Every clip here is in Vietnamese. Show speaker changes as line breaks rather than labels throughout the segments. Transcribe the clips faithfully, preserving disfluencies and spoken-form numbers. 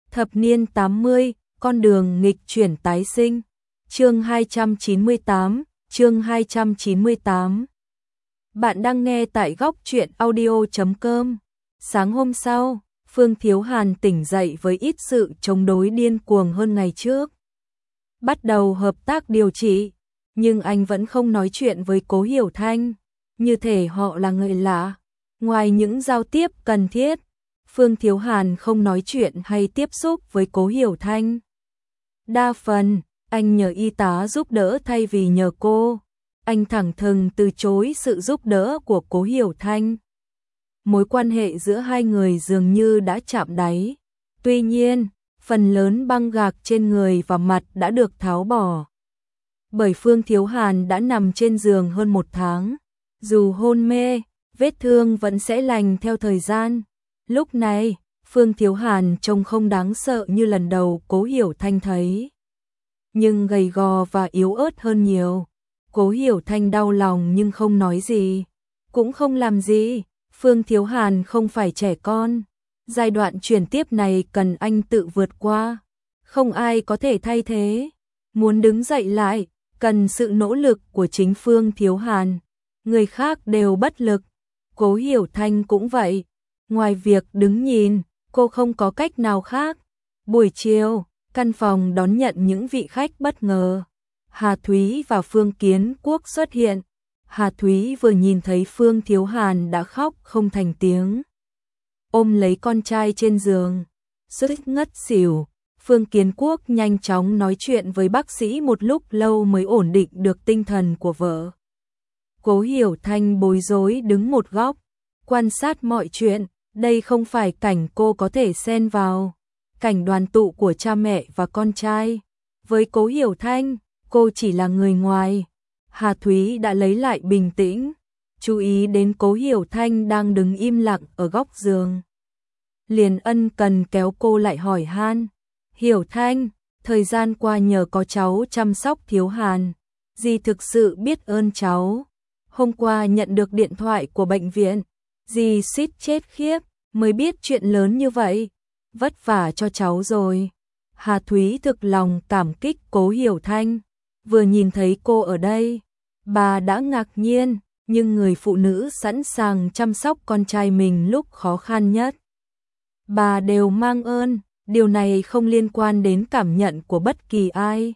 Thập niên tám mươi, con đường nghịch chuyển tái sinh. Chương hai trăm chín mươi tám, chương hai trăm chín mươi tám. Bạn đang nghe tại góc truyện audio chấm com. Sáng hôm sau, Phương Thiếu Hàn tỉnh dậy với ít sự chống đối điên cuồng hơn ngày trước. Bắt đầu hợp tác điều trị, nhưng anh vẫn không nói chuyện với Cố Hiểu Thanh, như thể họ là người lạ. Ngoài những giao tiếp cần thiết, Phương Thiếu Hàn không nói chuyện hay tiếp xúc với Cố Hiểu Thanh. Đa phần, anh nhờ y tá giúp đỡ thay vì nhờ cô. Anh thẳng thừng từ chối sự giúp đỡ của Cố Hiểu Thanh. Mối quan hệ giữa hai người dường như đã chạm đáy. Tuy nhiên, phần lớn băng gạc trên người và mặt đã được tháo bỏ. Bởi Phương Thiếu Hàn đã nằm trên giường hơn một tháng. Dù hôn mê, vết thương vẫn sẽ lành theo thời gian. Lúc này, Phương Thiếu Hàn trông không đáng sợ như lần đầu Cố Hiểu Thanh thấy. Nhưng gầy gò và yếu ớt hơn nhiều. Cố Hiểu Thanh đau lòng nhưng không nói gì. Cũng không làm gì. Phương Thiếu Hàn không phải trẻ con. Giai đoạn chuyển tiếp này cần anh tự vượt qua. Không ai có thể thay thế. Muốn đứng dậy lại, cần sự nỗ lực của chính Phương Thiếu Hàn. Người khác đều bất lực. Cố Hiểu Thanh cũng vậy. Ngoài việc đứng nhìn, cô không có cách nào khác. Buổi chiều, căn phòng đón nhận những vị khách bất ngờ. Hà Thúy và Phương Kiến Quốc xuất hiện. Hà Thúy vừa nhìn thấy Phương Thiếu Hàn đã khóc không thành tiếng. Ôm lấy con trai trên giường, suýt ngất xỉu. Phương Kiến Quốc nhanh chóng nói chuyện với bác sĩ một lúc lâu mới ổn định được tinh thần của vợ. Cố Hiểu Thanh bối rối đứng một góc, quan sát mọi chuyện. Đây không phải cảnh cô có thể xen vào. Cảnh đoàn tụ của cha mẹ và con trai. Với Cố Hiểu Thanh, cô chỉ là người ngoài. Hà Thúy đã lấy lại bình tĩnh, chú ý đến Cố Hiểu Thanh đang đứng im lặng ở góc giường. Liền ân cần kéo cô lại hỏi han. Hiểu Thanh, thời gian qua nhờ có cháu chăm sóc Thiếu Hàn. Dì thực sự biết ơn cháu. Hôm qua nhận được điện thoại của bệnh viện. Dì suýt chết khiếp, mới biết chuyện lớn như vậy. Vất vả cho cháu rồi. Hà Thúy thực lòng cảm kích Cố Hiểu Thanh. Vừa nhìn thấy cô ở đây, bà đã ngạc nhiên, nhưng người phụ nữ sẵn sàng chăm sóc con trai mình lúc khó khăn nhất. Bà đều mang ơn, điều này không liên quan đến cảm nhận của bất kỳ ai,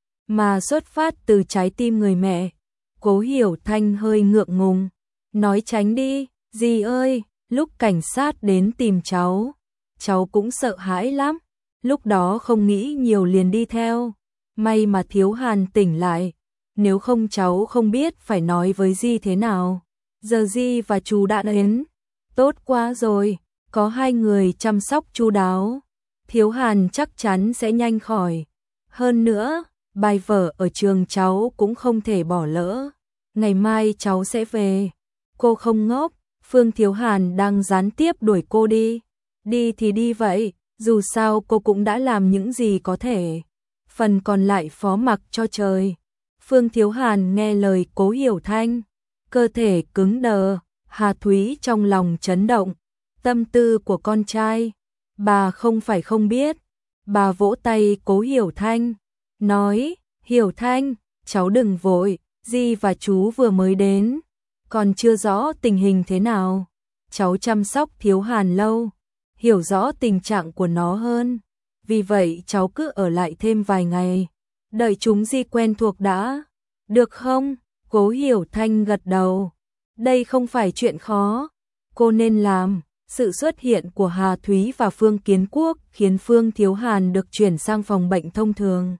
mà xuất phát từ trái tim người mẹ. Cố Hiểu Thanh hơi ngượng ngùng, nói tránh đi, dì ơi, lúc cảnh sát đến tìm cháu, cháu cũng sợ hãi lắm, lúc đó không nghĩ nhiều liền đi theo. May mà Thiếu Hàn tỉnh lại, nếu không cháu không biết phải nói với Di thế nào. Giờ Di và chú đã đến, tốt quá rồi, có hai người chăm sóc chu đáo. Thiếu Hàn chắc chắn sẽ nhanh khỏi. Hơn nữa, bài vở ở trường cháu cũng không thể bỏ lỡ. Ngày mai cháu sẽ về. Cô không ngốc, Phương Thiếu Hàn đang gián tiếp đuổi cô đi. Đi thì đi vậy, dù sao cô cũng đã làm những gì có thể. Phần còn lại phó mặc cho trời. Phương Thiếu Hàn nghe lời Cố Hiểu Thanh, cơ thể cứng đờ. Hà Thúy trong lòng chấn động. Tâm tư của con trai, bà không phải không biết. Bà vỗ tay Cố Hiểu Thanh, nói, Hiểu Thanh, cháu đừng vội, Di và chú vừa mới đến, còn chưa rõ tình hình thế nào. Cháu chăm sóc Thiếu Hàn lâu, hiểu rõ tình trạng của nó hơn. Vì vậy cháu cứ ở lại thêm vài ngày, đợi chúng Di quen thuộc đã. Được không? Cố Hiểu Thanh gật đầu. Đây không phải chuyện khó, cô nên làm. Sự xuất hiện của Hà Thúy và Phương Kiến Quốc khiến Phương Thiếu Hàn được chuyển sang phòng bệnh thông thường.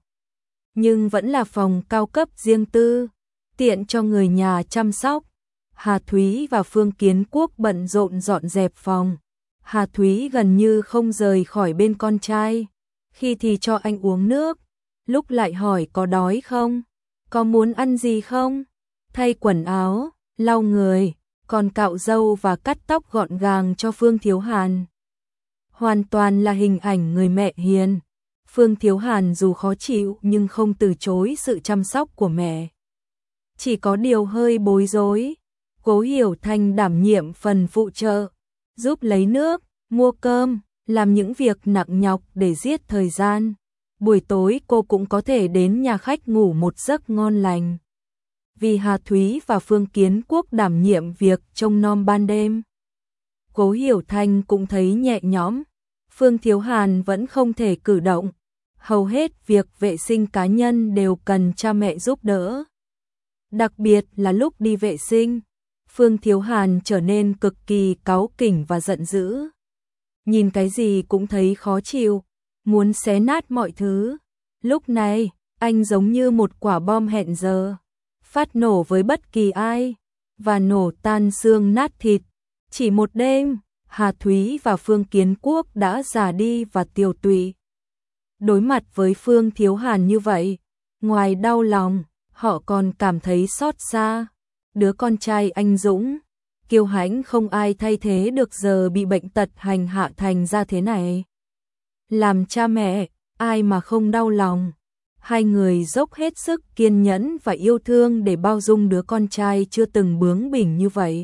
Nhưng vẫn là phòng cao cấp riêng tư, tiện cho người nhà chăm sóc. Hà Thúy và Phương Kiến Quốc bận rộn dọn dẹp phòng. Hà Thúy gần như không rời khỏi bên con trai. Khi thì cho anh uống nước, lúc lại hỏi có đói không, có muốn ăn gì không, thay quần áo, lau người, còn cạo râu và cắt tóc gọn gàng cho Phương Thiếu Hàn. Hoàn toàn là hình ảnh người mẹ hiền. Phương Thiếu Hàn dù khó chịu nhưng không từ chối sự chăm sóc của mẹ. Chỉ có điều hơi bối rối. Cố Hiểu Thanh đảm nhiệm phần phụ trợ, giúp lấy nước, mua cơm, làm những việc nặng nhọc để giết thời gian. Buổi tối cô cũng có thể đến nhà khách ngủ một giấc ngon lành. Vì Hà Thúy và Phương Kiến Quốc đảm nhiệm việc trông nom ban đêm, Cố Hiểu Thanh cũng thấy nhẹ nhõm. Phương Thiếu Hàn vẫn không thể cử động, hầu hết việc vệ sinh cá nhân đều cần cha mẹ giúp đỡ. Đặc biệt là lúc đi vệ sinh, Phương Thiếu Hàn trở nên cực kỳ cáu kỉnh và giận dữ. Nhìn cái gì cũng thấy khó chịu, muốn xé nát mọi thứ. Lúc này, anh giống như một quả bom hẹn giờ, phát nổ với bất kỳ ai, và nổ tan xương nát thịt. Chỉ một đêm, Hà Thúy và Phương Kiến Quốc đã già đi và tiều tụy. Đối mặt với Phương Thiếu Hàn như vậy, ngoài đau lòng, họ còn cảm thấy xót xa. Đứa con trai anh dũng, kiêu hãnh không ai thay thế được giờ bị bệnh tật hành hạ thành ra thế này. Làm cha mẹ, ai mà không đau lòng. Hai người dốc hết sức kiên nhẫn và yêu thương để bao dung đứa con trai chưa từng bướng bỉnh như vậy.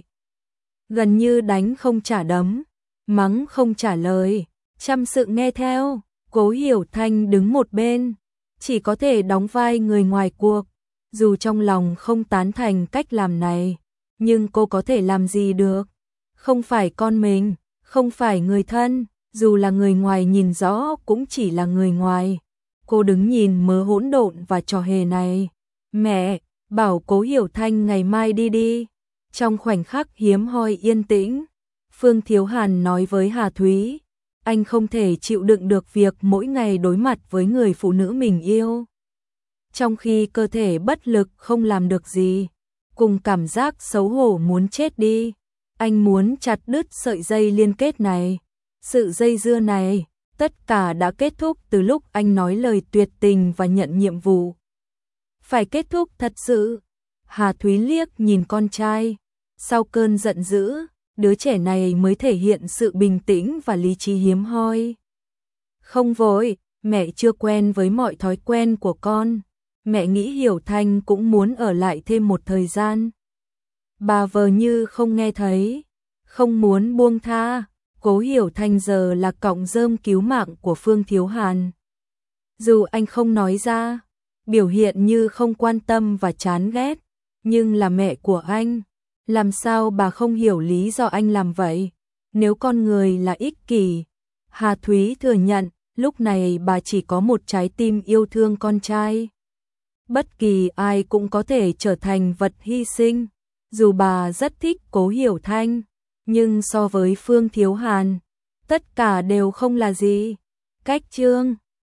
Gần như đánh không trả đấm, mắng không trả lời, chăm sự nghe theo. Cố Hiểu Thanh đứng một bên, chỉ có thể đóng vai người ngoài cuộc. Dù trong lòng không tán thành cách làm này, nhưng cô có thể làm gì được? Không phải con mình, không phải người thân, dù là người ngoài nhìn rõ cũng chỉ là người ngoài. Cô đứng nhìn mớ hỗn độn và trò hề này. Mẹ, bảo Cố Hiểu Thanh ngày mai đi đi. Trong khoảnh khắc hiếm hoi yên tĩnh, Phương Thiếu Hàn nói với Hà Thúy, anh không thể chịu đựng được việc mỗi ngày đối mặt với người phụ nữ mình yêu. Trong khi cơ thể bất lực không làm được gì, cùng cảm giác xấu hổ muốn chết đi, anh muốn chặt đứt sợi dây liên kết này. Sự dây dưa này, tất cả đã kết thúc từ lúc anh nói lời tuyệt tình và nhận nhiệm vụ. Phải kết thúc thật sự. Hà Thúy liếc nhìn con trai, sau cơn giận dữ, đứa trẻ này mới thể hiện sự bình tĩnh và lý trí hiếm hoi. Không vội, mẹ chưa quen với mọi thói quen của con. Mẹ nghĩ Hiểu Thanh cũng muốn ở lại thêm một thời gian. Bà vờ như không nghe thấy, không muốn buông tha. Cố Hiểu Thanh giờ là cọng rơm cứu mạng của Phương Thiếu Hàn. Dù anh không nói ra, biểu hiện như không quan tâm và chán ghét, nhưng là mẹ của anh, làm sao bà không hiểu lý do anh làm vậy? Nếu con người là ích kỷ, Hà Thúy thừa nhận, lúc này bà chỉ có một trái tim yêu thương con trai. Bất kỳ ai cũng có thể trở thành vật hy sinh, dù bà rất thích Cố Hiểu Thanh, nhưng so với Phương Thiếu Hàn, tất cả đều không là gì. Cách chương